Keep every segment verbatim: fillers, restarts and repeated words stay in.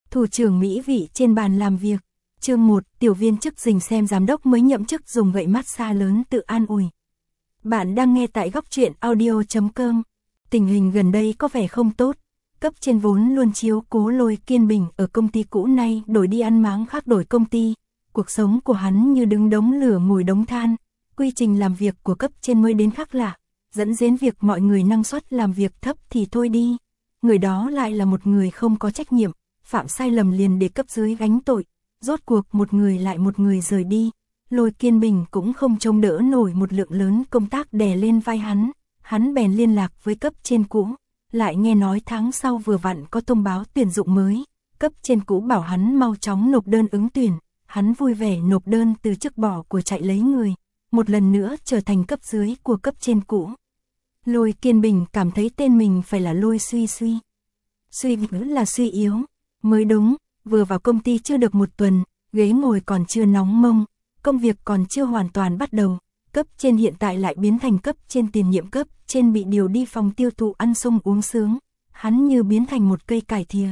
Thủ trưởng mỹ vị trên bàn làm việc. Chương một, tiểu viên chức rình xem giám đốc mới nhậm chức dùng gậy massage lớn tự an ủi. Bạn đang nghe tại góc truyện audio chấm com. Tình hình gần đây có vẻ không tốt. Cấp trên vốn luôn chiếu cố Lôi Kiên Bình ở công ty cũ nay đổi đi ăn máng khác đổi công ty. Cuộc sống của hắn như đứng đống lửa ngồi đống than. Quy trình làm việc của cấp trên mới đến khác lạ, dẫn đến việc mọi người năng suất làm việc thấp thì thôi đi. Người đó lại là một người không có trách nhiệm, phạm sai lầm liền để cấp dưới gánh tội. Rốt cuộc một người lại một người rời đi. Lôi Kiên Bình cũng không trông đỡ nổi một lượng lớn công tác đè lên vai hắn. Hắn bèn liên lạc với cấp trên cũ. Lại nghe nói tháng sau vừa vặn có thông báo tuyển dụng mới. Cấp trên cũ bảo hắn mau chóng nộp đơn ứng tuyển. Hắn vui vẻ nộp đơn từ chức bỏ của chạy lấy người. Một lần nữa trở thành cấp dưới của cấp trên cũ. Lôi Kiên Bình cảm thấy tên mình phải là Lôi Suy Suy. Suy là suy yếu. Mới đúng, vừa vào công ty chưa được một tuần, ghế ngồi còn chưa nóng mông, công việc còn chưa hoàn toàn bắt đầu. Cấp trên hiện tại lại biến thành cấp trên tiền nhiệm, cấp trên bị điều đi phòng tiêu thụ ăn sung uống sướng. Hắn như biến thành một cây cải thìa.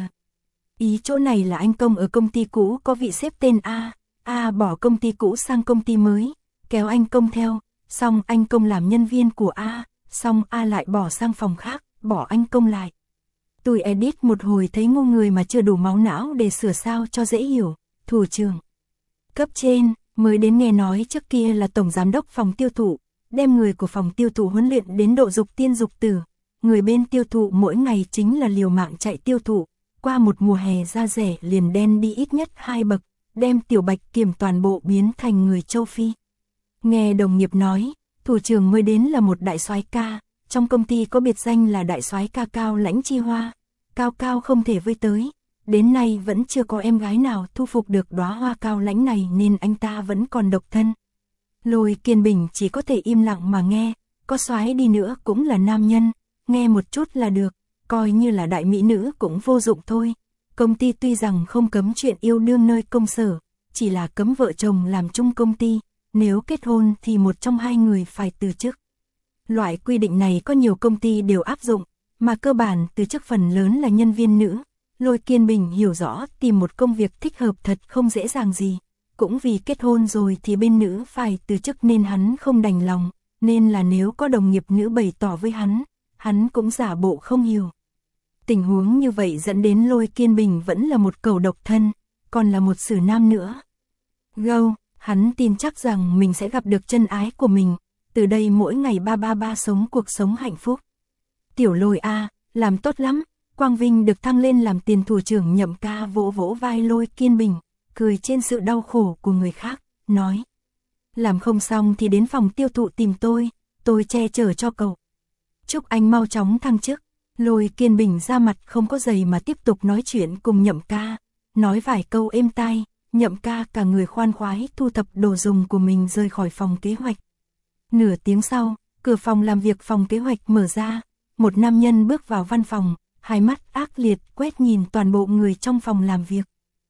Ý chỗ này là anh Công ở công ty cũ có vị sếp tên A. A bỏ công ty cũ sang công ty mới, kéo anh Công theo, xong anh Công làm nhân viên của A, xong A lại bỏ sang phòng khác, bỏ anh Công lại. Tôi edit một hồi thấy ngu người mà chưa đủ máu não để sửa sao cho dễ hiểu. Thủ trưởng cấp trên mới đến nghe nói trước kia là tổng giám đốc phòng tiêu thụ, đem người của phòng tiêu thụ huấn luyện đến độ dục tiên dục tử. Người bên tiêu thụ mỗi ngày chính là liều mạng chạy tiêu thụ, qua một mùa hè da rẻ liền đen đi ít nhất hai bậc, đem Tiểu Bạch Kiểm toàn bộ biến thành người châu Phi. Nghe đồng nghiệp nói, thủ trưởng mới đến là một đại soái ca, trong công ty có biệt danh là đại soái ca Cao Lãnh Chi Hoa. Cao cao không thể với tới, đến nay vẫn chưa có em gái nào thu phục được đóa hoa cao lãnh này nên anh ta vẫn còn độc thân. Lôi Kiên Bình chỉ có thể im lặng mà nghe, có soái đi nữa cũng là nam nhân, nghe một chút là được, coi như là đại mỹ nữ cũng vô dụng thôi. Công ty tuy rằng không cấm chuyện yêu đương nơi công sở, chỉ là cấm vợ chồng làm chung công ty, nếu kết hôn thì một trong hai người phải từ chức. Loại quy định này có nhiều công ty đều áp dụng, mà cơ bản từ chức phần lớn là nhân viên nữ. Lôi Kiên Bình hiểu rõ tìm một công việc thích hợp thật không dễ dàng gì. Cũng vì kết hôn rồi thì bên nữ phải từ chức nên hắn không đành lòng, nên là nếu có đồng nghiệp nữ bày tỏ với hắn, hắn cũng giả bộ không hiểu. Tình huống như vậy dẫn đến Lôi Kiên Bình vẫn là một cẩu độc thân, còn là một xử nam nữa. Gâu, hắn tin chắc rằng mình sẽ gặp được chân ái của mình, từ đây mỗi ngày ba ba ba sống cuộc sống hạnh phúc. Tiểu Lôi a, làm tốt lắm, Quang Vinh được thăng lên làm tiền thủ trưởng Nhậm Ca vỗ vỗ vai Lôi Kiên Bình, cười trên sự đau khổ của người khác, nói. Làm không xong thì đến phòng tiêu thụ tìm tôi, tôi che chở cho cậu. Chúc anh mau chóng thăng chức. Lôi Kiên Bình ra mặt không có giày mà tiếp tục nói chuyện cùng Nhậm Ca, nói vài câu êm tai, Nhậm Ca cả người khoan khoái thu thập đồ dùng của mình rời khỏi phòng kế hoạch. Nửa tiếng sau, cửa phòng làm việc phòng kế hoạch mở ra. Một nam nhân bước vào văn phòng, hai mắt ác liệt quét nhìn toàn bộ người trong phòng làm việc.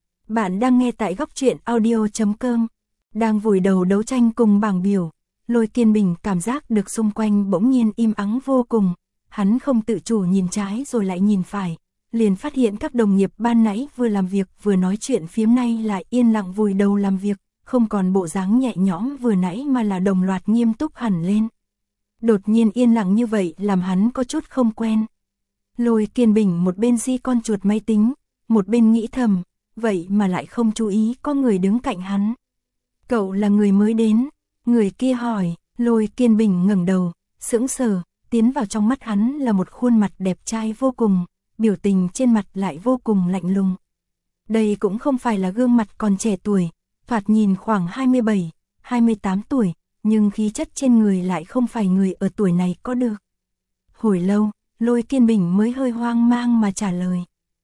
Bạn đang nghe tại góc truyện audio chấm com. Đang vùi đầu đấu tranh cùng bảng biểu, Lôi Kiên Bình cảm giác được xung quanh bỗng nhiên im ắng vô cùng. Hắn không tự chủ nhìn trái rồi lại nhìn phải, liền phát hiện các đồng nghiệp ban nãy vừa làm việc vừa nói chuyện phiếm nay lại yên lặng vùi đầu làm việc, không còn bộ dáng nhẹ nhõm vừa nãy mà là đồng loạt nghiêm túc hẳn lên. Đột nhiên yên lặng như vậy làm hắn có chút không quen. Lôi Kiên Bình một bên di con chuột máy tính, một bên nghĩ thầm, vậy mà lại không chú ý có người đứng cạnh hắn. Cậu là người mới đến, người kia hỏi. Lôi Kiên Bình ngẩng đầu, sững sờ, tiến vào trong mắt hắn là một khuôn mặt đẹp trai vô cùng, biểu tình trên mặt lại vô cùng lạnh lùng. Đây cũng không phải là gương mặt còn trẻ tuổi, thoạt nhìn khoảng hai mươi bảy, hai mươi tám tuổi, nhưng khí chất trên người lại không phải người ở tuổi này có được. Hồi lâu, Lôi Kiên Bình mới hơi hoang mang mà trả lời.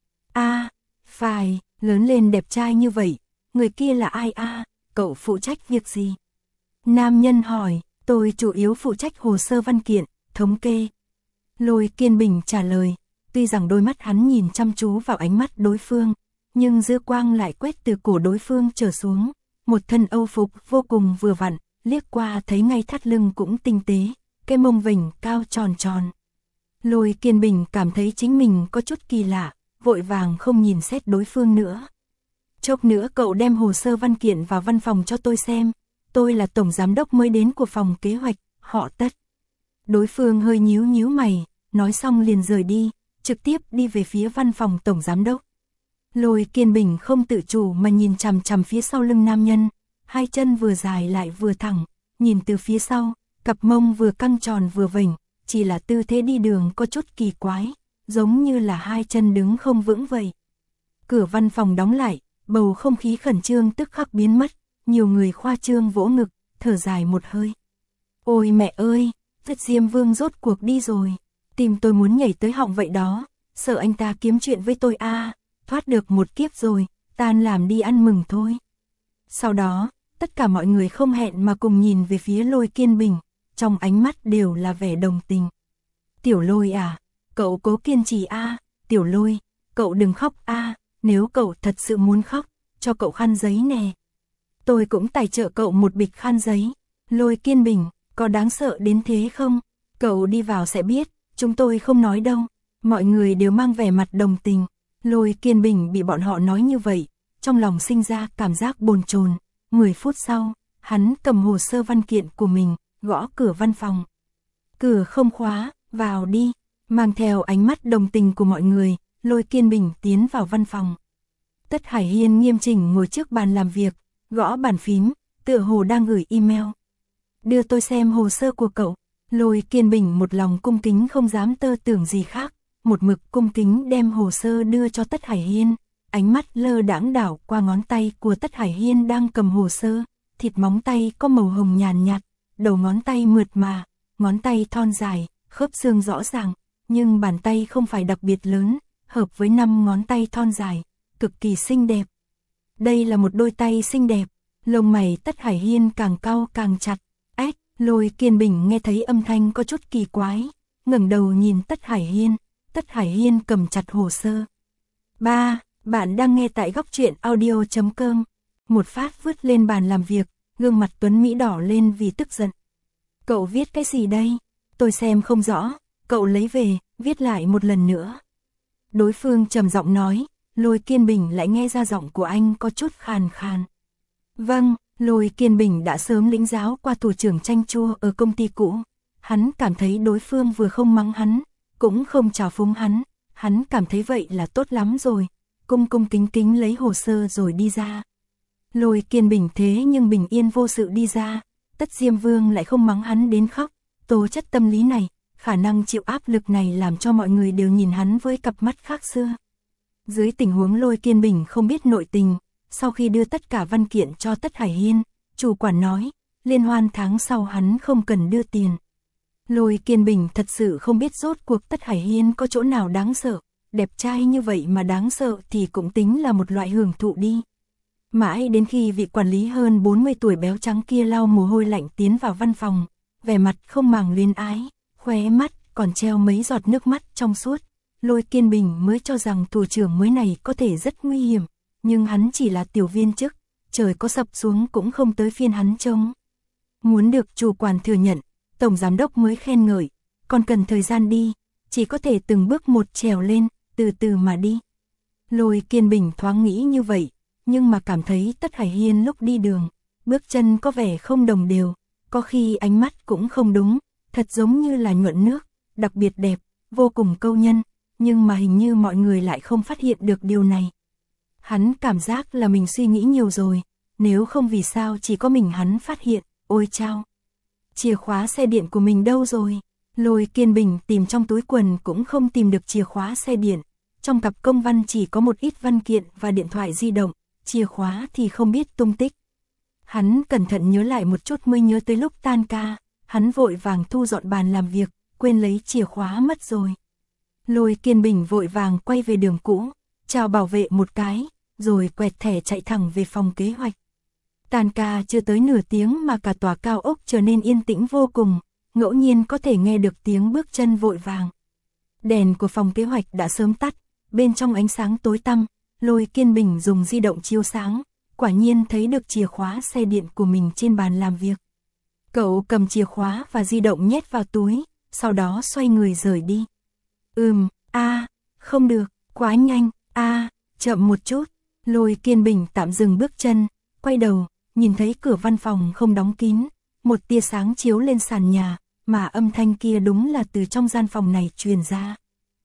A, phải, lớn lên đẹp trai như vậy, người kia là ai a, cậu phụ trách việc gì? Nam nhân hỏi, tôi chủ yếu phụ trách hồ sơ văn kiện, thống kê. Lôi Kiên Bình trả lời, tuy rằng đôi mắt hắn nhìn chăm chú vào ánh mắt đối phương, nhưng dư quang lại quét từ cổ đối phương trở xuống, một thân âu phục vô cùng vừa vặn, liếc qua thấy ngay thắt lưng cũng tinh tế, cái mông vểnh cao tròn tròn. Lôi Kiên Bình cảm thấy chính mình có chút kỳ lạ, vội vàng không nhìn xét đối phương nữa. Chốc nữa cậu đem hồ sơ văn kiện vào văn phòng cho tôi xem, tôi là tổng giám đốc mới đến của phòng kế hoạch, họ Tất. Đối phương hơi nhíu nhíu mày, nói xong liền rời đi, trực tiếp đi về phía văn phòng tổng giám đốc. Lôi Kiên Bình không tự chủ mà nhìn chằm chằm phía sau lưng nam nhân, hai chân vừa dài lại vừa thẳng, nhìn từ phía sau, cặp mông vừa căng tròn vừa vểnh, chỉ là tư thế đi đường có chút kỳ quái, giống như là hai chân đứng không vững vậy. Cửa văn phòng đóng lại, bầu không khí khẩn trương tức khắc biến mất, nhiều người khoa trương vỗ ngực, thở dài một hơi. Ôi mẹ ơi, Tất Diêm Vương rốt cuộc đi rồi, tim tôi muốn nhảy tới họng vậy đó, sợ anh ta kiếm chuyện với tôi a, à, thoát được một kiếp rồi, tan làm đi ăn mừng thôi. Sau đó, tất cả mọi người không hẹn mà cùng nhìn về phía Lôi Kiên Bình, trong ánh mắt đều là vẻ đồng tình. Tiểu Lôi à, cậu cố kiên trì a, à, Tiểu Lôi, cậu đừng khóc a, à, nếu cậu thật sự muốn khóc, cho cậu khăn giấy nè. Tôi cũng tài trợ cậu một bịch khăn giấy. Lôi Kiên Bình, có đáng sợ đến thế không? Cậu đi vào sẽ biết, chúng tôi không nói đâu. Mọi người đều mang vẻ mặt đồng tình. Lôi Kiên Bình bị bọn họ nói như vậy, trong lòng sinh ra cảm giác bồn chồn. mười phút sau, hắn cầm hồ sơ văn kiện của mình, gõ cửa văn phòng. Cửa không khóa, vào đi. Mang theo ánh mắt đồng tình của mọi người, Lôi Kiên Bình tiến vào văn phòng. Tất Hải Hiên nghiêm chỉnh ngồi trước bàn làm việc, gõ bàn phím, tựa hồ đang gửi email. Đưa tôi xem hồ sơ của cậu. Lôi Kiên Bình một lòng cung kính không dám tơ tưởng gì khác, một mực cung kính đem hồ sơ đưa cho Tất Hải Hiên, ánh mắt lơ đãng đảo qua ngón tay của Tất Hải Hiên đang cầm hồ sơ, thịt móng tay có màu hồng nhàn nhạt, đầu ngón tay mượt mà, ngón tay thon dài, khớp xương rõ ràng, nhưng bàn tay không phải đặc biệt lớn, hợp với năm ngón tay thon dài, cực kỳ xinh đẹp. Đây là một đôi tay xinh đẹp, lông mày Tất Hải Hiên càng cau càng chặt. Ếch, Lôi Kiên Bình nghe thấy âm thanh có chút kỳ quái, ngẩng đầu nhìn Tất Hải Hiên, Tất Hải Hiên cầm chặt hồ sơ. Ba, bạn đang nghe tại góc truyện audio chấm com. Một phát vứt lên bàn làm việc, gương mặt Tuấn Mỹ đỏ lên vì tức giận. Cậu viết cái gì đây? Tôi xem không rõ, cậu lấy về, viết lại một lần nữa. Đối phương trầm giọng nói, Lôi Kiên Bình lại nghe ra giọng của anh có chút khàn khàn. Vâng, Lôi Kiên Bình đã sớm lĩnh giáo qua thủ trưởng chanh chua ở công ty cũ. Hắn cảm thấy đối phương vừa không mắng hắn, cũng không trào phúng hắn, hắn cảm thấy vậy là tốt lắm rồi, cung cung kính kính lấy hồ sơ rồi đi ra. Lôi Kiên Bình thế nhưng bình yên vô sự đi ra, Tất Diêm Vương lại không mắng hắn đến khóc, tố chất tâm lý này, khả năng chịu áp lực này làm cho mọi người đều nhìn hắn với cặp mắt khác xưa. Dưới tình huống Lôi Kiên Bình không biết nội tình, sau khi đưa tất cả văn kiện cho Tất Hải Hiên, chủ quản nói, liên hoan tháng sau hắn không cần đưa tiền. Lôi Kiên Bình thật sự không biết rốt cuộc Tất Hải Hiên có chỗ nào đáng sợ, đẹp trai như vậy mà đáng sợ thì cũng tính là một loại hưởng thụ đi. Mãi đến khi vị quản lý hơn bốn mươi tuổi béo trắng kia lau mồ hôi lạnh tiến vào văn phòng, vẻ mặt không màng luyến ái, khóe mắt còn treo mấy giọt nước mắt trong suốt, Lôi Kiên Bình mới cho rằng thủ trưởng mới này có thể rất nguy hiểm, nhưng hắn chỉ là tiểu viên chức, trời có sập xuống cũng không tới phiên hắn trông. Muốn được chủ quản thừa nhận, tổng giám đốc mới khen ngợi, còn cần thời gian đi, chỉ có thể từng bước một trèo lên, từ từ mà đi. Lôi Kiên Bình thoáng nghĩ như vậy, nhưng mà cảm thấy Tất Hải Hiên lúc đi đường, bước chân có vẻ không đồng đều, có khi ánh mắt cũng không đúng, thật giống như là nhuận nước, đặc biệt đẹp, vô cùng câu nhân, nhưng mà hình như mọi người lại không phát hiện được điều này. Hắn cảm giác là mình suy nghĩ nhiều rồi, nếu không vì sao chỉ có mình hắn phát hiện, ôi chao. Chìa khóa xe điện của mình đâu rồi? Lôi Kiên Bình tìm trong túi quần cũng không tìm được chìa khóa xe điện, trong cặp công văn chỉ có một ít văn kiện và điện thoại di động, chìa khóa thì không biết tung tích. Hắn cẩn thận nhớ lại một chút mới nhớ tới lúc tan ca, hắn vội vàng thu dọn bàn làm việc, quên lấy chìa khóa mất rồi. Lôi Kiên Bình vội vàng quay về đường cũ, chào bảo vệ một cái, rồi quẹt thẻ chạy thẳng về phòng kế hoạch. Tan ca chưa tới nửa tiếng mà cả tòa cao ốc trở nên yên tĩnh vô cùng, ngẫu nhiên có thể nghe được tiếng bước chân vội vàng. Đèn của phòng kế hoạch đã sớm tắt, bên trong ánh sáng tối tăm, Lôi Kiên Bình dùng di động chiếu sáng, quả nhiên thấy được chìa khóa xe điện của mình trên bàn làm việc. Cậu cầm chìa khóa và di động nhét vào túi, sau đó xoay người rời đi. Ừm, a, à, không được, quá nhanh, A, chậm một chút. Lôi Kiên Bình tạm dừng bước chân, quay đầu, nhìn thấy cửa văn phòng không đóng kín, một tia sáng chiếu lên sàn nhà, mà âm thanh kia đúng là từ trong gian phòng này truyền ra.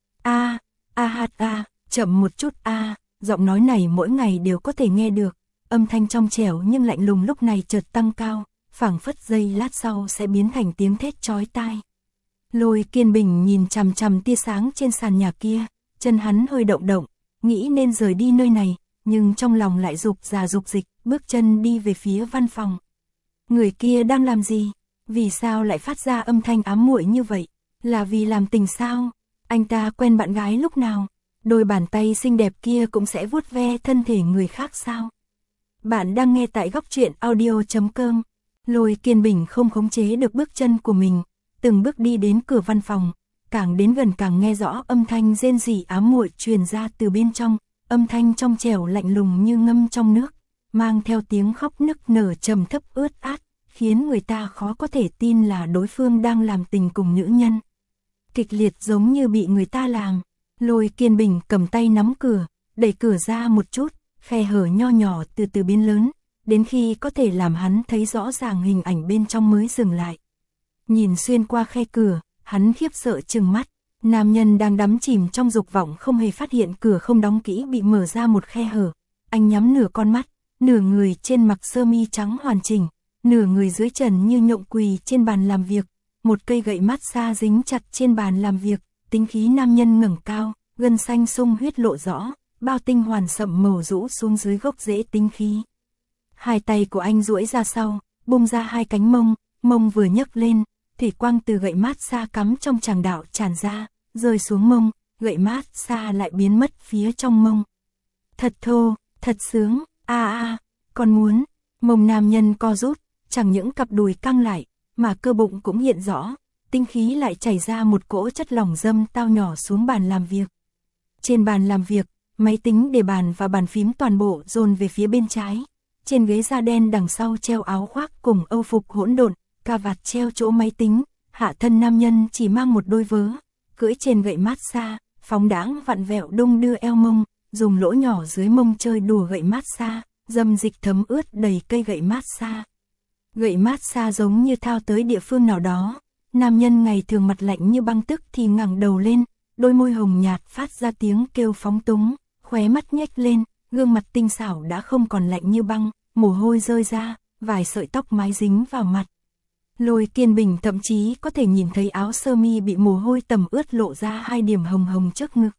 A, a hát a, chậm một chút a, giọng nói này mỗi ngày đều có thể nghe được, âm thanh trong trẻo nhưng lạnh lùng lúc này chợt tăng cao, phảng phất giây lát sau sẽ biến thành tiếng thét chói tai. Lôi Kiên Bình nhìn chằm chằm tia sáng trên sàn nhà kia, chân hắn hơi động động, nghĩ nên rời đi nơi này, nhưng trong lòng lại dục ra dục dịch, bước chân đi về phía văn phòng. Người kia đang làm gì? Vì sao lại phát ra âm thanh ám muội như vậy? Là vì làm tình sao? Anh ta quen bạn gái lúc nào? Đôi bàn tay xinh đẹp kia cũng sẽ vuốt ve thân thể người khác sao? Bạn đang nghe tại góc truyện audio chấm com. Lôi Kiên Bình không khống chế được bước chân của mình, từng bước đi đến cửa văn phòng, càng đến gần càng nghe rõ âm thanh rên rỉ ám muội truyền ra từ bên trong, âm thanh trong trẻo lạnh lùng như ngâm trong nước, mang theo tiếng khóc nức nở trầm thấp ướt át, khiến người ta khó có thể tin là đối phương đang làm tình cùng nữ nhân. Kịch liệt giống như bị người ta làm. Lôi Kiên Bình cầm tay nắm cửa, đẩy cửa ra một chút, khe hở nho nhỏ từ từ biến lớn, đến khi có thể làm hắn thấy rõ ràng hình ảnh bên trong mới dừng lại. Nhìn xuyên qua khe cửa, hắn khiếp sợ trừng mắt, nam nhân đang đắm chìm trong dục vọng không hề phát hiện cửa không đóng kỹ bị mở ra một khe hở. Anh nhắm nửa con mắt, nửa người trên mặc sơ mi trắng hoàn chỉnh, nửa người dưới trần như nhộng quỳ trên bàn làm việc, một cây gậy massage dính chặt trên bàn làm việc, tính khí nam nhân ngẩng cao, gân xanh sung huyết lộ rõ, bao tinh hoàn sậm màu rũ xuống dưới gốc rễ tính khí. Hai tay của anh duỗi ra sau, bung ra hai cánh mông, mông vừa nhấc lên, thủy quang từ gậy massage cắm trong tràng đạo tràn ra, rơi xuống mông, gậy massage lại biến mất phía trong mông. Thật thô, thật sướng, a a, còn muốn. Mông nam nhân co rút, chẳng những cặp đùi căng lại, mà cơ bụng cũng hiện rõ, tinh khí lại chảy ra một cỗ chất lỏng dâm tao nhỏ xuống bàn làm việc. Trên bàn làm việc, máy tính để bàn và bàn phím toàn bộ dồn về phía bên trái. Trên ghế da đen đằng sau treo áo khoác cùng âu phục hỗn độn, cà vạt treo chỗ máy tính, hạ thân nam nhân chỉ mang một đôi vớ, cưỡi trên gậy massage, phóng đãng vặn vẹo đung đưa eo mông, dùng lỗ nhỏ dưới mông chơi đùa gậy massage, dâm dịch thấm ướt đầy cây gậy massage. Gậy massage giống như thao tới địa phương nào đó, nam nhân ngày thường mặt lạnh như băng tức thì ngẩng đầu lên, đôi môi hồng nhạt phát ra tiếng kêu phóng túng, khóe mắt nhếch lên, gương mặt tinh xảo đã không còn lạnh như băng, mồ hôi rơi ra, vài sợi tóc mái dính vào mặt. Lôi Kiên Bình thậm chí có thể nhìn thấy áo sơ mi bị mồ hôi tầm ướt lộ ra hai điểm hồng hồng trước ngực.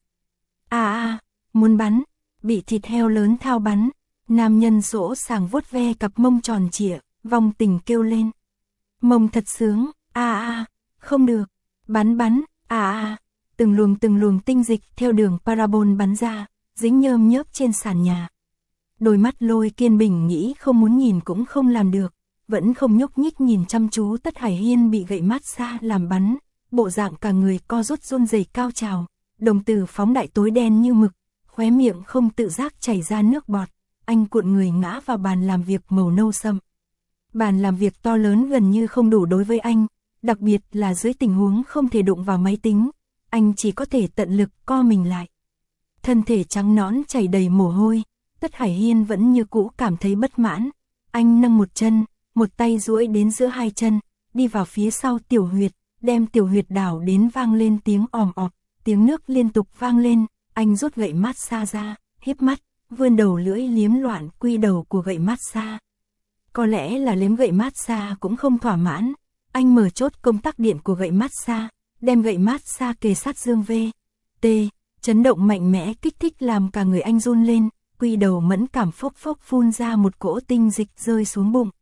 À à, muốn bắn, bị thịt heo lớn thao bắn, nam nhân sỗ sàng vuốt ve cặp mông tròn trịa, vòng tình kêu lên. Mông thật sướng, à à, không được, bắn bắn, à à, từng luồng từng luồng tinh dịch theo đường parabol bắn ra, dính nhơm nhớp trên sàn nhà. Đôi mắt Lôi Kiên Bình nghĩ không muốn nhìn cũng không làm được, vẫn không nhúc nhích nhìn chăm chú Tất Hải Hiên bị gậy massage làm bắn, bộ dạng cả người co rút run rẩy cao trào, đồng tử phóng đại tối đen như mực, khóe miệng không tự giác chảy ra nước bọt, anh cuộn người ngã vào bàn làm việc màu nâu sậm. Bàn làm việc to lớn gần như không đủ đối với anh, đặc biệt là dưới tình huống không thể đụng vào máy tính, anh chỉ có thể tận lực co mình lại. Thân thể trắng nõn chảy đầy mồ hôi, Tất Hải Hiên vẫn như cũ cảm thấy bất mãn, anh nâng một chân, một tay duỗi đến giữa hai chân, đi vào phía sau tiểu huyệt, đem tiểu huyệt đảo đến vang lên tiếng òm ọp, tiếng nước liên tục vang lên, anh rút gậy massage ra, híp mắt, vươn đầu lưỡi liếm loạn quy đầu của gậy massage. Có lẽ là liếm gậy massage cũng không thỏa mãn, anh mở chốt công tắc điện của gậy massage, đem gậy massage kề sát dương V. T, chấn động mạnh mẽ kích thích làm cả người anh run lên, quy đầu mẫn cảm phốc phốc phun ra một cỗ tinh dịch rơi xuống bụng.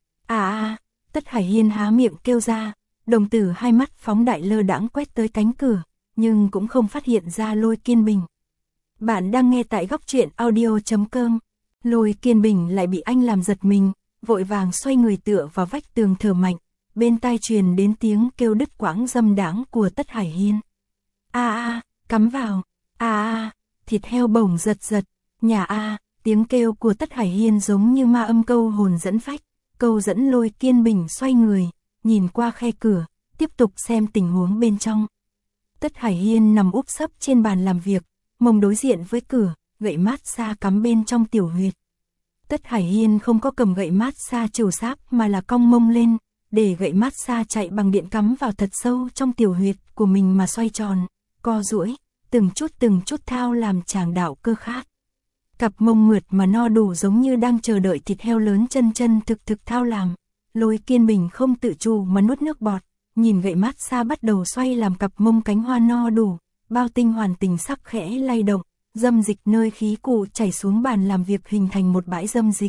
À à, Tất Hải Hiên há miệng kêu ra, đồng tử hai mắt phóng đại lơ đãng quét tới cánh cửa, nhưng cũng không phát hiện ra Lôi Kiên Bình. Bạn đang nghe tại góc truyện audio chấm com. Lôi Kiên Bình lại bị anh làm giật mình, vội vàng xoay người tựa vào vách tường thở mạnh, bên tai truyền đến tiếng kêu đứt quãng dâm đãng của Tất Hải Hiên. A a, cắm vào, a a, thịt heo bổng giật giật, nhà a, tiếng kêu của Tất Hải Hiên giống như ma âm câu hồn dẫn phách, câu dẫn Lôi Kiên Bình xoay người, nhìn qua khe cửa, tiếp tục xem tình huống bên trong. Tất Hải Hiên nằm úp sấp trên bàn làm việc, mông đối diện với cửa, gậy mát xa cắm bên trong tiểu huyệt. Tất Hải Hiên không có cầm gậy mát xa trầu sáp mà là cong mông lên, để gậy mát xa chạy bằng điện cắm vào thật sâu trong tiểu huyệt của mình mà xoay tròn, co duỗi, từng chút từng chút thao làm chàng đạo cơ khát. Cặp mông mượt mà no đủ giống như đang chờ đợi thịt heo lớn chân chân thực thực thao làm. Lôi Kiên Bình không tự chủ mà nuốt nước bọt, nhìn gậy mát xa bắt đầu xoay làm cặp mông cánh hoa no đủ, bao tinh hoàn tình sắc khẽ lay động, dâm dịch nơi khí cụ chảy xuống bàn làm việc hình thành một bãi dâm dịch.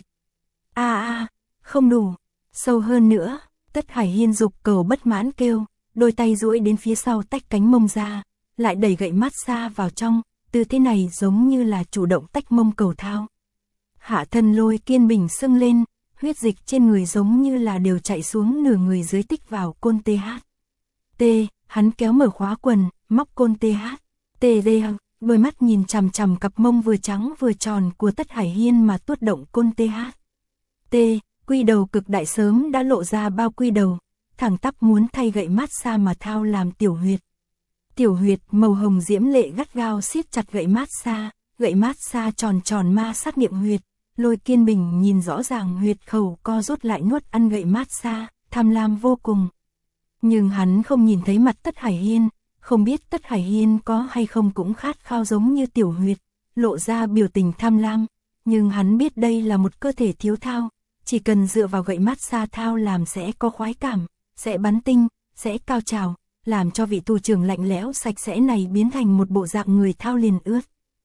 A a, không đủ, sâu hơn nữa, Tất Hải Hiên dục cầu bất mãn kêu, đôi tay duỗi đến phía sau tách cánh mông ra, lại đẩy gậy mát xa vào trong, tư thế này giống như là chủ động tách mông cầu thao. Hạ thân Lôi Kiên Bình sưng lên, huyết dịch trên người giống như là đều chạy xuống nửa người dưới tích vào côn tê hát. T, hắn kéo mở khóa quần, móc côn tê hát. T D, đôi mắt nhìn chằm chằm cặp mông vừa trắng vừa tròn của Tất Hải Hiên mà tuốt động côn tê hát. T, quy đầu cực đại sớm đã lộ ra bao quy đầu, thẳng tắp muốn thay gậy mát xa mà thao làm tiểu huyệt. Tiểu huyệt màu hồng diễm lệ gắt gao siết chặt gậy mát xa, gậy mát xa tròn tròn ma sát miệng huyệt. Lôi Kiên Bình nhìn rõ ràng huyệt khẩu co rút lại nuốt ăn gậy mát xa, tham lam vô cùng. Nhưng hắn không nhìn thấy mặt Tất Hải Hiên, không biết Tất Hải Hiên có hay không cũng khát khao giống như tiểu huyệt, lộ ra biểu tình tham lam. Nhưng hắn biết đây là một cơ thể thiếu thao, chỉ cần dựa vào gậy mát xa thao làm sẽ có khoái cảm, sẽ bắn tinh, sẽ cao trào, làm cho vị tù trưởng lạnh lẽo sạch sẽ này biến thành một bộ dạng người thao liền ướt.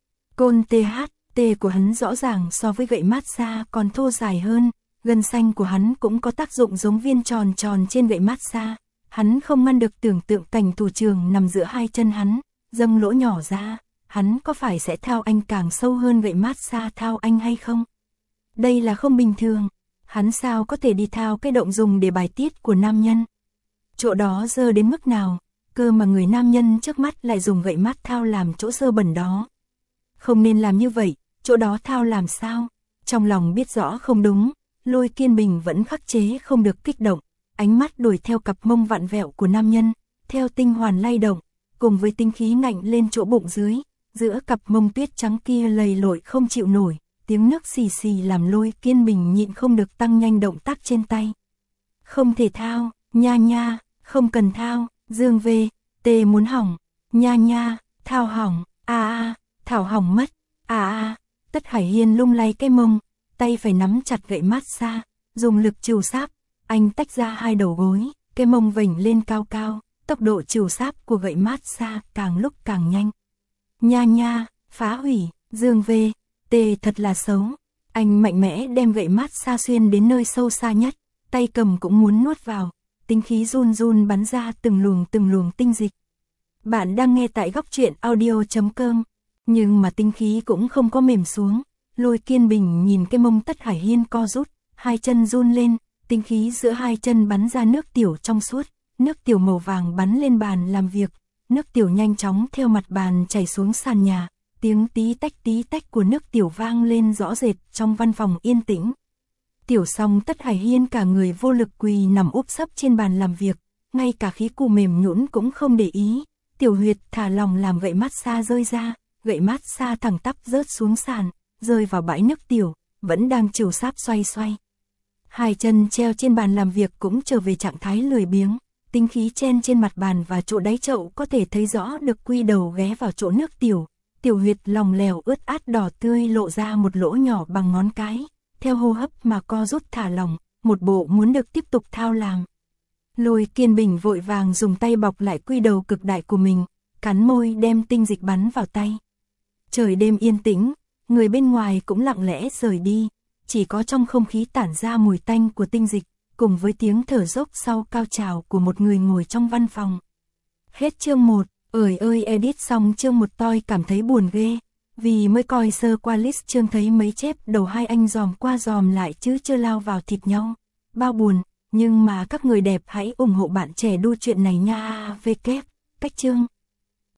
Côn tê hát, tê của hắn rõ ràng so với gậy mát xa còn thô dài hơn, gân xanh của hắn cũng có tác dụng giống viên tròn tròn trên gậy mát xa. Hắn không ngăn được tưởng tượng cảnh tù trưởng nằm giữa hai chân hắn, dâng lỗ nhỏ ra, hắn có phải sẽ thao anh càng sâu hơn gậy mát xa thao anh hay không? Đây là không bình thường, hắn sao có thể đi thao cái động dùng để bài tiết của nam nhân? Chỗ đó dơ đến mức nào, cơ mà người nam nhân trước mắt lại dùng gậy mát thao làm chỗ dơ bẩn đó. Không nên làm như vậy, chỗ đó thao làm sao? Trong lòng biết rõ không đúng, Lôi Kiên Bình vẫn khắc chế không được kích động, ánh mắt đuổi theo cặp mông vặn vẹo của nam nhân, theo tinh hoàn lay động, cùng với tinh khí ngạnh lên chỗ bụng dưới, giữa cặp mông tuyết trắng kia lầy lội không chịu nổi, tiếng nước xì xì làm Lôi Kiên Bình nhịn không được tăng nhanh động tác trên tay. Không thể thao, nha nha, không cần thao, Dương về, tê muốn hỏng, nha nha, thao hỏng, a a, thảo hỏng mất, a a. Tất Hải Hiên lung lay cái mông, tay phải nắm chặt gậy mát xa, dùng lực trìu sáp, anh tách ra hai đầu gối, cái mông vểnh lên cao cao, tốc độ trìu sáp của gậy mát xa càng lúc càng nhanh. Nha nha, phá hủy, Dương về, tê thật là xấu. Anh mạnh mẽ đem gậy mát xa xuyên đến nơi sâu xa nhất, tay cầm cũng muốn nuốt vào, tinh khí run run bắn ra từng luồng từng luồng tinh dịch. Bạn đang nghe tại góc truyện audio chấm com, nhưng mà tinh khí cũng không có mềm xuống. Lôi Kiên Bình nhìn cái mông Tất Hải Hiên co rút, hai chân run lên, tinh khí giữa hai chân bắn ra nước tiểu trong suốt, nước tiểu màu vàng bắn lên bàn làm việc, nước tiểu nhanh chóng theo mặt bàn chảy xuống sàn nhà, tiếng tí tách tí tách của nước tiểu vang lên rõ rệt trong văn phòng yên tĩnh. Tiểu xong Tất Hải Hiên cả người vô lực quỳ nằm úp sấp trên bàn làm việc, ngay cả khí cụ mềm nhũn cũng không để ý, tiểu huyệt thả lòng làm gậy mát xa rơi ra, gậy mát xa thẳng tắp rớt xuống sàn, rơi vào bãi nước tiểu, vẫn đang trìu sáp xoay xoay. Hai chân treo trên bàn làm việc cũng trở về trạng thái lười biếng, tinh khí chen trên mặt bàn và chỗ đáy chậu có thể thấy rõ được quy đầu ghé vào chỗ nước tiểu, tiểu huyệt lòng lèo ướt át đỏ tươi lộ ra một lỗ nhỏ bằng ngón cái, theo hô hấp mà co rút thả lỏng, một bộ muốn được tiếp tục thao làm. Lôi Kiên Bình vội vàng dùng tay bọc lại quy đầu cực đại của mình, cắn môi đem tinh dịch bắn vào tay. Trời đêm yên tĩnh, người bên ngoài cũng lặng lẽ rời đi, chỉ có trong không khí tản ra mùi tanh của tinh dịch, cùng với tiếng thở dốc sau cao trào của một người ngồi trong văn phòng. Hết chương một, ơi ơi edit xong chương một tôi cảm thấy buồn ghê, vì mới coi sơ qua list chương thấy mấy chép đầu hai anh dòm qua dòm lại chứ chưa lao vào thịt nhau. Bao buồn, nhưng mà các người đẹp hãy ủng hộ bạn trẻ đu chuyện này nha. vê kép, cách chương.